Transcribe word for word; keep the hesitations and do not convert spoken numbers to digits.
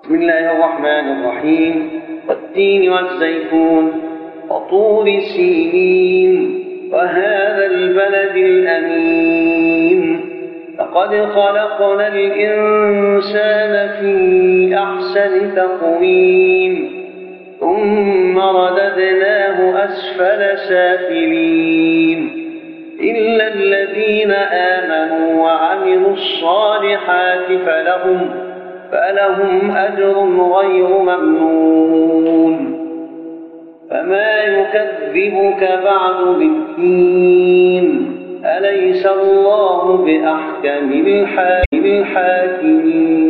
بسم الله الرحمن الرحيم. والتين والزيتون وطور سينين وهذا البلد الأمين لقد خلقنا الإنسان في أحسن تقويم ثم رددناه أسفل سافلين إلا الذين آمنوا وعملوا الصالحات فلهم, فلهم أجر غير ممنون. فما يكذبك بعد بالدين أليس الله بأحكم الحاكمين.